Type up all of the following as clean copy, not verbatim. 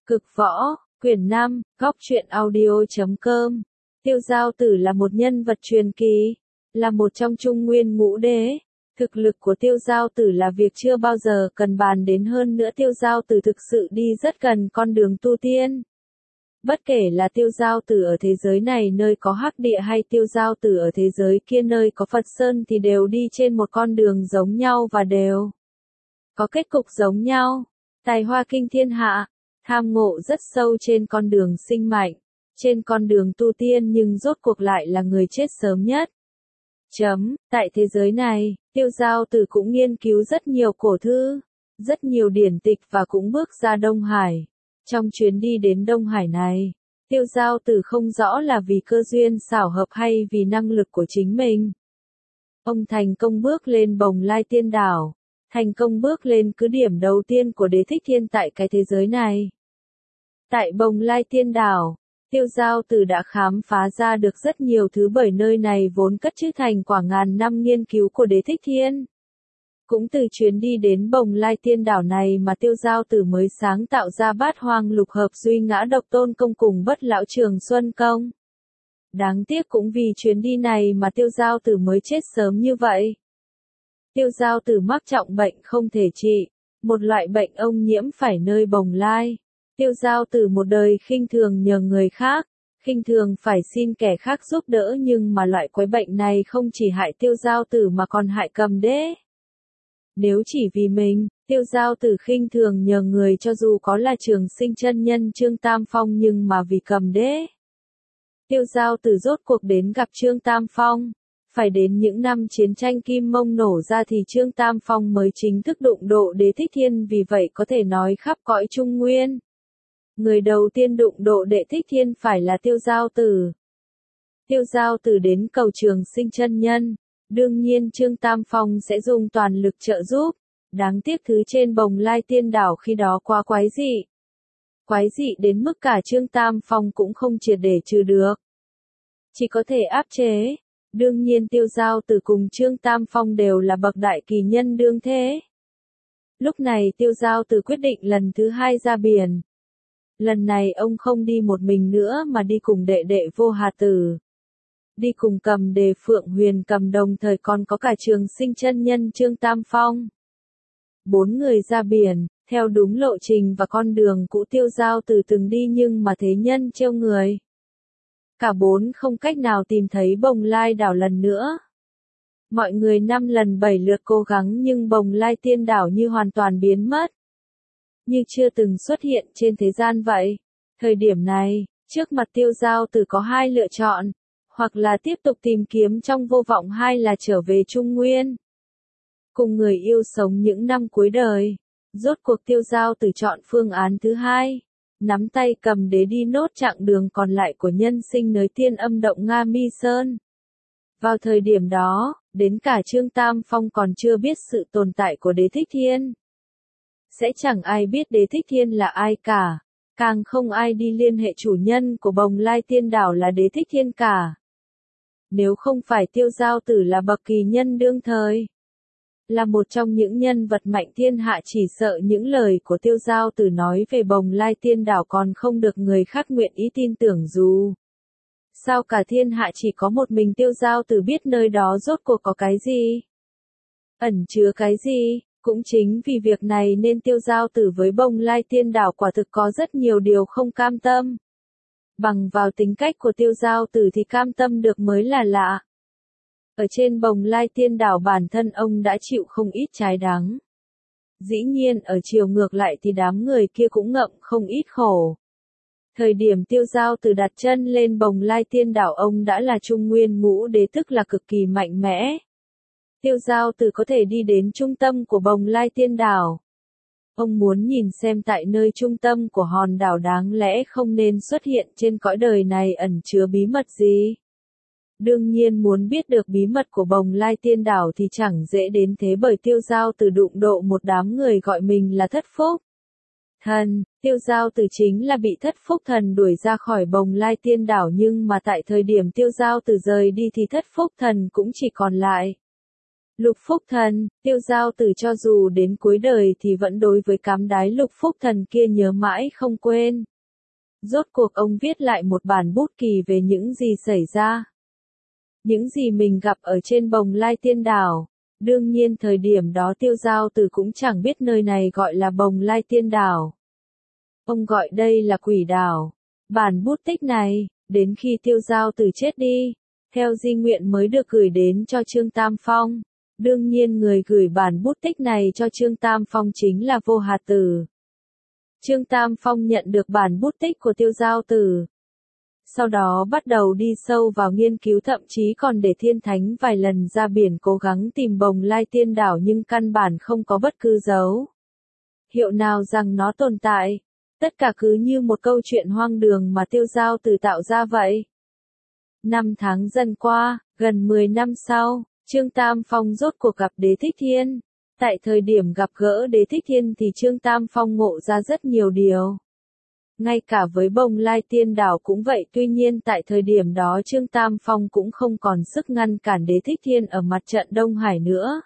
Cực võ, quyển 5, góc truyện audio.com. Tiêu Giao Tử là một nhân vật truyền kỳ, là một trong Trung Nguyên ngũ đế. Thực lực của Tiêu Giao Tử là việc chưa bao giờ cần bàn đến, hơn nữa Tiêu Giao Tử thực sự đi rất gần con đường tu tiên. Bất kể là Tiêu Giao Tử ở thế giới này nơi có hắc địa hay Tiêu Giao Tử ở thế giới kia nơi có Phật Sơn thì đều đi trên một con đường giống nhau và đều có kết cục giống nhau. Tài hoa kinh thiên hạ, tham ngộ rất sâu trên con đường sinh mạnh, trên con đường tu tiên, nhưng rốt cuộc lại là người chết sớm nhất. Tại thế giới này, Tiêu Giao Tử cũng nghiên cứu rất nhiều cổ thư, rất nhiều điển tịch và cũng bước ra Đông Hải. Trong chuyến đi đến Đông Hải này, Tiêu Giao Tử không rõ là vì cơ duyên xảo hợp hay vì năng lực của chính mình. Ông thành công bước lên Bồng Lai Tiên Đảo, thành công bước lên cứ điểm đầu tiên của Đế Thích Thiên tại cái thế giới này. Tại Bồng Lai Tiên Đảo, Tiêu Giao Tử đã khám phá ra được rất nhiều thứ, bởi nơi này vốn cất chứa thành quả ngàn năm nghiên cứu của Đế Thích Thiên. Cũng từ chuyến đi đến Bồng Lai Tiên Đảo này mà Tiêu Giao Tử mới sáng tạo ra Bát Hoang Lục Hợp Duy Ngã Độc Tôn Công cùng Bất Lão Trường Xuân Công. Đáng tiếc cũng vì chuyến đi này mà Tiêu Giao Tử mới chết sớm như vậy. Tiêu Giao Tử mắc trọng bệnh không thể trị, một loại bệnh ông nhiễm phải nơi Bồng Lai. Tiêu Giao Tử một đời khinh thường nhờ người khác, khinh thường phải xin kẻ khác giúp đỡ, nhưng mà loại quái bệnh này không chỉ hại Tiêu Giao Tử mà còn hại Cầm Đế. Nếu chỉ vì mình, Tiêu Giao Tử khinh thường nhờ người cho dù có là Trường Sinh chân nhân Trương Tam Phong, nhưng mà vì Cầm Đế. Tiêu Giao Tử rốt cuộc đến gặp Trương Tam Phong. Phải đến những năm chiến tranh Kim Mông nổ ra thì Trương Tam Phong mới chính thức đụng độ Đế Thích Thiên, vì vậy có thể nói khắp cõi Trung Nguyên. Người đầu tiên đụng độ Đế Thích Thiên phải là Tiêu Giao Tử. Tiêu Giao Tử đến cầu Trường Sinh chân nhân, đương nhiên Trương Tam Phong sẽ dùng toàn lực trợ giúp. Đáng tiếc thứ trên Bồng Lai Tiên Đảo khi đó quá quái dị. Quái dị đến mức cả Trương Tam Phong cũng không triệt để trừ được, chỉ có thể áp chế. Đương nhiên Tiêu Giao Tử cùng Trương Tam Phong đều là bậc đại kỳ nhân đương thế. Lúc này Tiêu Giao Tử quyết định lần thứ hai ra biển. Lần này ông không đi một mình nữa mà đi cùng đệ đệ Vô Hà Tử. Đi cùng Cầm Đề Phượng Huyền Cầm, đồng thời còn có cả Trường Sinh chân nhân Trương Tam Phong. 4 người ra biển, theo đúng lộ trình và con đường cũ Tiêu Giao Tử từng đi, nhưng mà thế nhân trêu người. Cả 4 không cách nào tìm thấy Bồng Lai đảo lần nữa. Mọi người 5 lần 7 lượt cố gắng nhưng Bồng Lai Tiên Đảo như hoàn toàn biến mất, như chưa từng xuất hiện trên thế gian vậy. Thời điểm này, trước mặt Tiêu Giao Tử có 2 lựa chọn, hoặc là tiếp tục tìm kiếm trong vô vọng, hay là trở về Trung Nguyên, cùng người yêu sống những năm cuối đời. Rốt cuộc Tiêu Giao Tử chọn phương án thứ hai, nắm tay Cầm Đế đi nốt chặng đường còn lại của nhân sinh nơi Tiên Âm Động Nga Mi Sơn. Vào thời điểm đó, đến cả Trương Tam Phong còn chưa biết sự tồn tại của Đế Thích Thiên. Sẽ chẳng ai biết Đế Thích Thiên là ai cả, càng không ai đi liên hệ chủ nhân của Bồng Lai Tiên Đảo là Đế Thích Thiên cả. Nếu không phải Tiêu Giao Tử là bậc kỳ nhân đương thời, là một trong những nhân vật mạnh thiên hạ, chỉ sợ những lời của Tiêu Giao Tử nói về Bồng Lai Tiên Đảo còn không được người khác nguyện ý tin tưởng. Dù sao cả thiên hạ chỉ có một mình Tiêu Giao Tử biết nơi đó rốt cuộc có cái gì, ẩn chứa cái gì. Cũng chính vì việc này nên Tiêu Giao Tử với Bồng Lai Tiên Đảo quả thực có rất nhiều điều không cam tâm. Bằng vào tính cách của Tiêu Giao Tử thì cam tâm được mới là lạ. Ở trên Bồng Lai Tiên Đảo bản thân ông đã chịu không ít trái đắng. Dĩ nhiên ở chiều ngược lại thì đám người kia cũng ngậm không ít khổ. Thời điểm Tiêu Giao Tử đặt chân lên Bồng Lai Tiên Đảo, ông đã là Trung Nguyên ngũ đế, tức là cực kỳ mạnh mẽ. Tiêu Giao Tử có thể đi đến trung tâm của Bồng Lai Tiên Đảo. Ông muốn nhìn xem tại nơi trung tâm của hòn đảo đáng lẽ không nên xuất hiện trên cõi đời này ẩn chứa bí mật gì. Đương nhiên muốn biết được bí mật của Bồng Lai Tiên Đảo thì chẳng dễ đến thế, bởi Tiêu Giao Tử đụng độ một đám người gọi mình là Thất Phúc Thần. Tiêu Giao Tử chính là bị Thất Phúc Thần đuổi ra khỏi Bồng Lai Tiên Đảo, nhưng mà tại thời điểm Tiêu Giao Tử rời đi thì Thất Phúc Thần cũng chỉ còn lại Lục Phúc Thần, Tiêu Giao Tử cho dù đến cuối đời thì vẫn đối với cám đái Lục Phúc Thần kia nhớ mãi không quên. Rốt cuộc ông viết lại một bản bút kỳ về những gì xảy ra. Những gì mình gặp ở trên Bồng Lai Tiên Đảo. Đương nhiên thời điểm đó Tiêu Giao Tử cũng chẳng biết nơi này gọi là Bồng Lai Tiên Đảo. Ông gọi đây là Quỷ Đảo. Bản bút tích này, đến khi Tiêu Giao Tử chết đi, theo di nguyện mới được gửi đến cho Trương Tam Phong. Đương nhiên người gửi bản bút tích này cho Trương Tam Phong chính là Vô Hà Tử. Trương Tam Phong nhận được bản bút tích của Tiêu Giao Tử. Sau đó bắt đầu đi sâu vào nghiên cứu, thậm chí còn để Thiên Thánh vài lần ra biển cố gắng tìm Bồng Lai Tiên Đảo nhưng căn bản không có bất cứ dấu hiệu nào rằng nó tồn tại. Tất cả cứ như một câu chuyện hoang đường mà Tiêu Giao Tử tạo ra vậy. 5 tháng dần qua, gần 10 năm sau, Trương Tam Phong rốt cuộc gặp Đế Thích Thiên. Tại thời điểm gặp gỡ Đế Thích Thiên thì Trương Tam Phong ngộ ra rất nhiều điều. Ngay cả với Bồng Lai Tiên Đảo cũng vậy, tuy nhiên tại thời điểm đó Trương Tam Phong cũng không còn sức ngăn cản Đế Thích Thiên ở mặt trận Đông Hải nữa.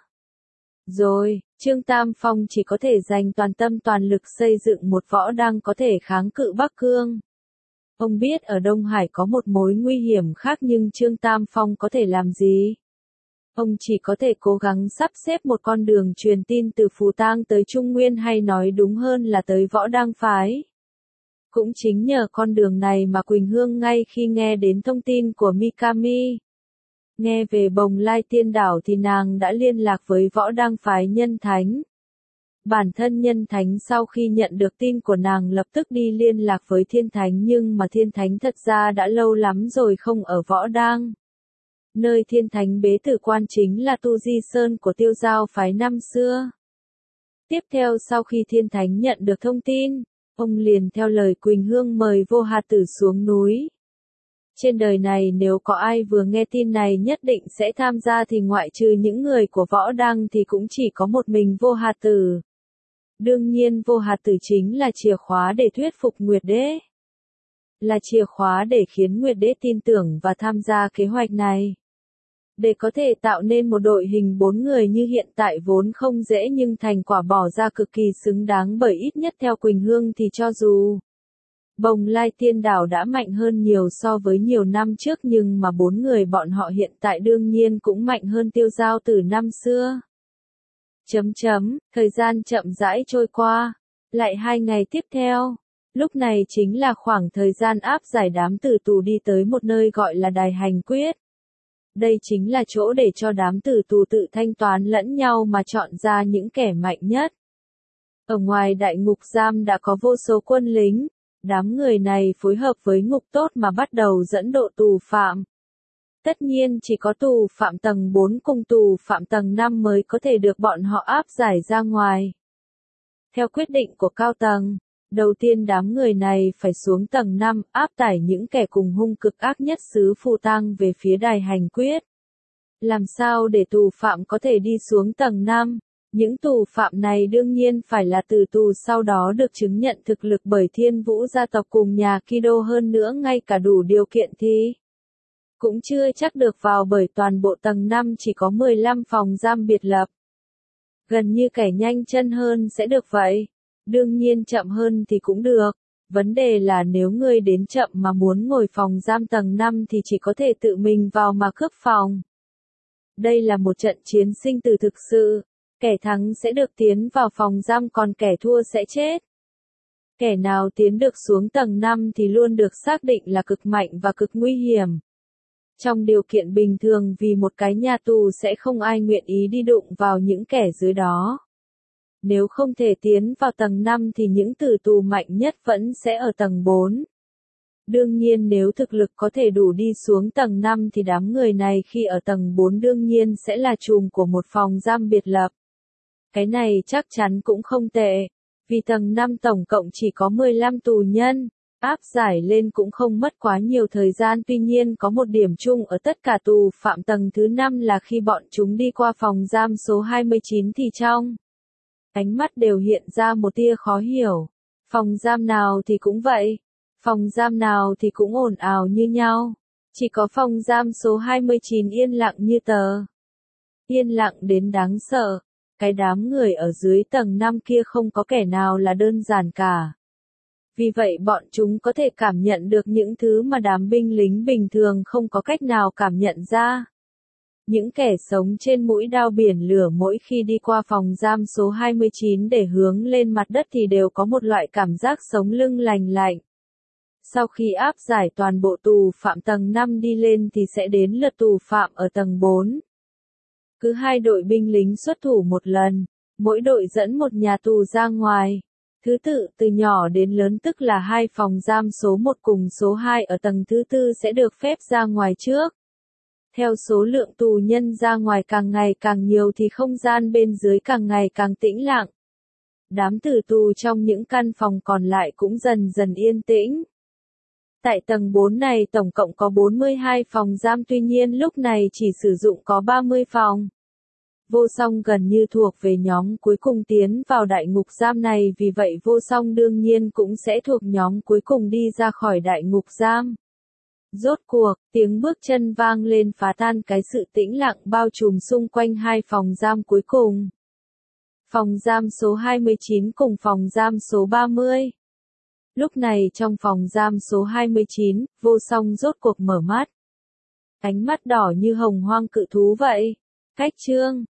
Rồi, Trương Tam Phong chỉ có thể dành toàn tâm toàn lực xây dựng một võ đang có thể kháng cự Bắc Cương. Ông biết ở Đông Hải có một mối nguy hiểm khác nhưng Trương Tam Phong có thể làm gì? Ông chỉ có thể cố gắng sắp xếp một con đường truyền tin từ Phù Tang tới Trung Nguyên, hay nói đúng hơn là tới Võ Đang Phái. Cũng chính nhờ con đường này mà Quỳnh Hương ngay khi nghe đến thông tin của Mikami, nghe về Bồng Lai Tiên Đảo thì nàng đã liên lạc với Võ Đang Phái Nhân Thánh. Bản thân Nhân Thánh sau khi nhận được tin của nàng lập tức đi liên lạc với Thiên Thánh, nhưng mà Thiên Thánh thật ra đã lâu lắm rồi không ở Võ Đang. Nơi Thiên Thánh bế tử quan chính là Tu Di Sơn của Tiêu Giao Phái năm xưa. Tiếp theo sau khi Thiên Thánh nhận được thông tin, ông liền theo lời Quỳnh Hương mời Vô Hà Tử xuống núi. Trên đời này nếu có ai vừa nghe tin này nhất định sẽ tham gia thì ngoại trừ những người của Võ Đăng thì cũng chỉ có một mình Vô Hà Tử. Đương nhiên Vô Hà Tử chính là chìa khóa để thuyết phục Nguyệt Đế. Là chìa khóa để khiến Nguyệt Đế tin tưởng và tham gia kế hoạch này. Để có thể tạo nên một đội hình 4 người như hiện tại vốn không dễ, nhưng thành quả bỏ ra cực kỳ xứng đáng, bởi ít nhất theo Quỳnh Hương thì cho dù Bồng Lai Tiên Đảo đã mạnh hơn nhiều so với nhiều năm trước nhưng mà 4 người bọn họ hiện tại đương nhiên cũng mạnh hơn Tiêu Giao Tử năm xưa. Thời gian chậm rãi trôi qua. Lại 2 ngày tiếp theo. Lúc này chính là khoảng thời gian áp giải đám tử tù đi tới một nơi gọi là Đài Hành Quyết. Đây chính là chỗ để cho đám tử tù tự thanh toán lẫn nhau mà chọn ra những kẻ mạnh nhất. Ở ngoài đại ngục giam đã có vô số quân lính. Đám người này phối hợp với ngục tốt mà bắt đầu dẫn độ tù phạm. Tất nhiên chỉ có tù phạm tầng 4 cùng tù phạm tầng 5 mới có thể được bọn họ áp giải ra ngoài. Theo quyết định của cao tầng, đầu tiên đám người này phải xuống tầng 5 áp tải những kẻ cùng hung cực ác nhất xứ Phù Tang về phía Đài Hành Quyết. Làm sao để tù phạm có thể đi xuống tầng 5? Những tù phạm này đương nhiên phải là tử tù sau đó được chứng nhận thực lực bởi Thiên Vũ gia tộc cùng nhà Kido, hơn nữa ngay cả đủ điều kiện thì cũng chưa chắc được vào, bởi toàn bộ tầng 5 chỉ có 15 phòng giam biệt lập. Gần như kẻ nhanh chân hơn sẽ được vậy. Đương nhiên chậm hơn thì cũng được. Vấn đề là nếu ngươi đến chậm mà muốn ngồi phòng giam tầng 5 thì chỉ có thể tự mình vào mà cướp phòng. Đây là một trận chiến sinh tử thực sự. Kẻ thắng sẽ được tiến vào phòng giam, còn kẻ thua sẽ chết. Kẻ nào tiến được xuống tầng 5 thì luôn được xác định là cực mạnh và cực nguy hiểm. Trong điều kiện bình thường vì một cái nhà tù sẽ không ai nguyện ý đi đụng vào những kẻ dưới đó. Nếu không thể tiến vào tầng 5 thì những tử tù mạnh nhất vẫn sẽ ở tầng 4. Đương nhiên nếu thực lực có thể đủ đi xuống tầng 5 thì đám người này khi ở tầng 4 đương nhiên sẽ là trùm của một phòng giam biệt lập. Cái này chắc chắn cũng không tệ, vì tầng 5 tổng cộng chỉ có 15 tù nhân, áp giải lên cũng không mất quá nhiều thời gian. Tuy nhiên có một điểm chung ở tất cả tù phạm tầng thứ 5 là khi bọn chúng đi qua phòng giam số 29 thì trong ánh mắt đều hiện ra một tia khó hiểu. Phòng giam nào thì cũng vậy, phòng giam nào thì cũng ồn ào như nhau, chỉ có phòng giam số 29 yên lặng như tờ. Yên lặng đến đáng sợ. Cái đám người ở dưới tầng 5 kia không có kẻ nào là đơn giản cả. Vì vậy bọn chúng có thể cảm nhận được những thứ mà đám binh lính bình thường không có cách nào cảm nhận ra. Những kẻ sống trên mũi đao biển lửa mỗi khi đi qua phòng giam số 29 để hướng lên mặt đất thì đều có một loại cảm giác sống lưng lành lạnh. Sau khi áp giải toàn bộ tù phạm tầng 5 đi lên thì sẽ đến lượt tù phạm ở tầng 4. Cứ 2 đội binh lính xuất thủ một lần, mỗi đội dẫn một nhà tù ra ngoài. Thứ tự từ nhỏ đến lớn tức là 2 phòng giam số 1 cùng số 2 ở tầng thứ 4 sẽ được phép ra ngoài trước. Theo số lượng tù nhân ra ngoài càng ngày càng nhiều thì không gian bên dưới càng ngày càng tĩnh lặng. Đám tử tù trong những căn phòng còn lại cũng dần dần yên tĩnh. Tại tầng 4 này tổng cộng có 42 phòng giam, tuy nhiên lúc này chỉ sử dụng có 30 phòng. Vô Song gần như thuộc về nhóm cuối cùng tiến vào đại ngục giam này, vì vậy Vô Song đương nhiên cũng sẽ thuộc nhóm cuối cùng đi ra khỏi đại ngục giam. Rốt cuộc, tiếng bước chân vang lên phá tan cái sự tĩnh lặng bao trùm xung quanh 2 phòng giam cuối cùng. Phòng giam số 29 cùng phòng giam số 30. Lúc này trong phòng giam số 29, Vô Song rốt cuộc mở mắt. Ánh mắt đỏ như hồng hoang cự thú vậy. Cách chương